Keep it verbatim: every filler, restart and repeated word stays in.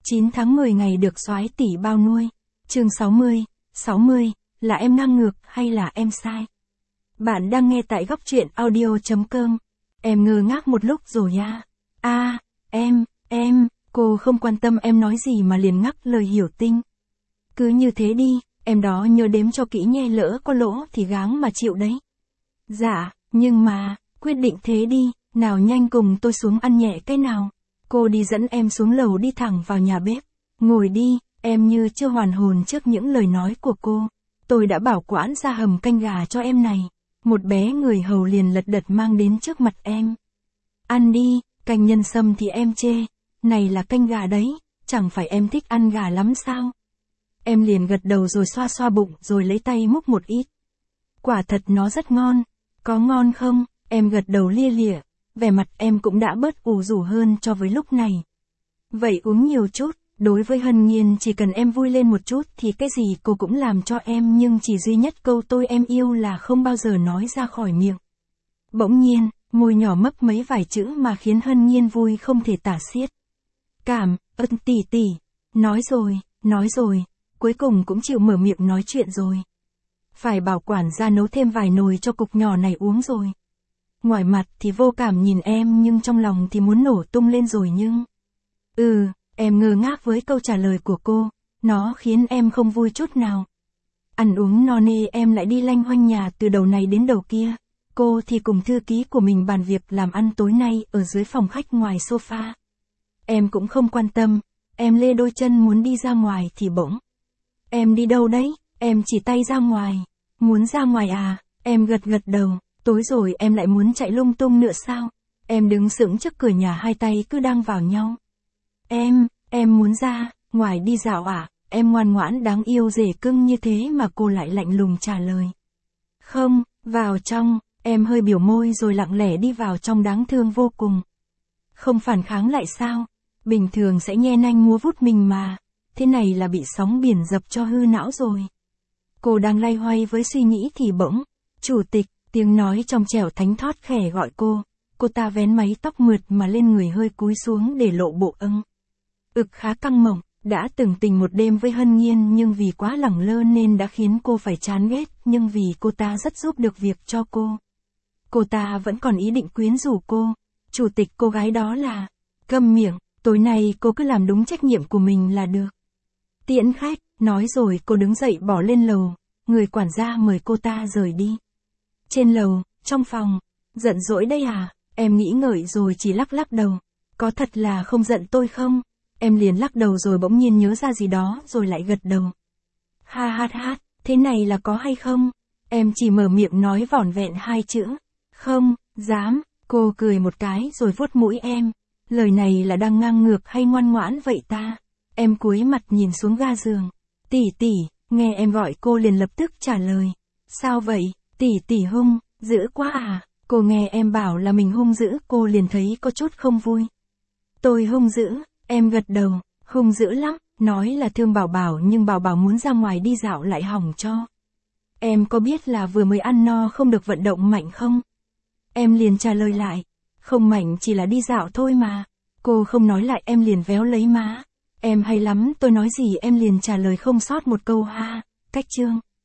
chín tháng mười ngày được soái tỷ bao nuôi. Chương sáu mươi, sáu mươi, là em ngang ngược hay là em sai? Bạn đang nghe tại góc truyện audio chấm com. Em ngơ ngác một lúc rồi à. À, em, em, cô không quan tâm em nói gì mà liền ngắt lời Hiểu Tinh. Cứ như thế đi, em đó nhớ đếm cho kỹ nhé, lỡ có lỗ thì gắng mà chịu đấy. Dạ, nhưng mà, quyết định thế đi, nào nhanh cùng tôi xuống ăn nhẹ cái nào. Cô đi dẫn em xuống lầu đi thẳng vào nhà bếp. Ngồi đi, em như chưa hoàn hồn trước những lời nói của cô. Tôi đã bảo quản ra hầm canh gà cho em này. Một bé người hầu liền lật đật mang đến trước mặt em. Ăn đi, canh nhân sâm thì em chê. Này là canh gà đấy, chẳng phải em thích ăn gà lắm sao? Em liền gật đầu rồi xoa xoa bụng rồi lấy tay múc một ít. Quả thật nó rất ngon. Có ngon không? Em gật đầu lia lịa. Vẻ mặt em cũng đã bớt ủ rũ hơn cho với lúc này. Vậy uống nhiều chút, đối với Hân Nhiên chỉ cần em vui lên một chút thì cái gì cô cũng làm cho em, nhưng chỉ duy nhất câu tôi em yêu là không bao giờ nói ra khỏi miệng. Bỗng nhiên, môi nhỏ mấp mấy vài chữ mà khiến Hân Nhiên vui không thể tả xiết. Cảm ơn tỷ tỷ, nói rồi, nói rồi, cuối cùng cũng chịu mở miệng nói chuyện rồi. Phải bảo quản ra nấu thêm vài nồi cho cục nhỏ này uống rồi. Ngoài mặt thì vô cảm nhìn em nhưng trong lòng thì muốn nổ tung lên rồi nhưng... Ừ, em ngơ ngác với câu trả lời của cô, nó khiến em không vui chút nào. Ăn uống no nê em lại đi lanh hoanh nhà từ đầu này đến đầu kia. Cô thì cùng thư ký của mình bàn việc làm ăn tối nay ở dưới phòng khách ngoài sofa. Em cũng không quan tâm, em lê đôi chân muốn đi ra ngoài thì bỗng. Em đi đâu đấy? Em chỉ tay ra ngoài. Muốn ra ngoài à? Em gật gật đầu. Tối rồi em lại muốn chạy lung tung nữa sao? Em đứng sững trước cửa nhà hai tay cứ đang vào nhau. Em, em muốn ra, ngoài đi dạo à? Em ngoan ngoãn đáng yêu rể cưng như thế mà cô lại lạnh lùng trả lời. Không, vào trong, em hơi biểu môi rồi lặng lẽ đi vào trong đáng thương vô cùng. Không phản kháng lại sao? Bình thường sẽ nhe nanh múa vút mình mà. Thế này là bị sóng biển dập cho hư não rồi. Cô đang loay hoay với suy nghĩ thì bỗng, chủ tịch, tiếng nói trong trẻo thánh thót khẽ gọi cô. Cô ta vén mái tóc mượt mà lên người hơi cúi xuống để lộ bộ âng. Ực khá căng mỏng, đã từng tình một đêm với Hân Nhiên nhưng vì quá lẳng lơ nên đã khiến cô phải chán ghét, nhưng vì cô ta rất giúp được việc cho cô. Cô ta vẫn còn ý định quyến rũ cô. Chủ tịch cô gái đó là, câm miệng, tối nay cô cứ làm đúng trách nhiệm của mình là được. Tiễn khách, nói rồi cô đứng dậy bỏ lên lầu, người quản gia mời cô ta rời đi. Trên lầu, trong phòng, giận dỗi đây à? Em nghĩ ngợi rồi chỉ lắc lắc đầu. Có thật là không giận tôi không? Em liền lắc đầu rồi bỗng nhiên nhớ ra gì đó rồi lại gật đầu. Ha ha ha, thế này là có hay không? Em chỉ mở miệng nói vỏn vẹn hai chữ. Không, dám. Cô cười một cái rồi vuốt mũi em. Lời này là đang ngang ngược hay ngoan ngoãn vậy ta? Em cúi mặt nhìn xuống ga giường. Tỷ tỷ, nghe em gọi cô liền lập tức trả lời. Sao vậy? Tỷ tỷ hung, dữ quá à? Cô nghe em bảo là mình hung dữ, cô liền thấy có chút không vui. Tôi hung dữ, em gật đầu, hung dữ lắm, nói là thương Bảo Bảo nhưng Bảo Bảo muốn ra ngoài đi dạo lại hỏng cho. Em có biết là vừa mới ăn no không được vận động mạnh không? Em liền trả lời lại, không mạnh chỉ là đi dạo thôi mà. Cô không nói lại em liền véo lấy má. Em hay lắm, tôi nói gì em liền trả lời không sót một câu ha, cách chương.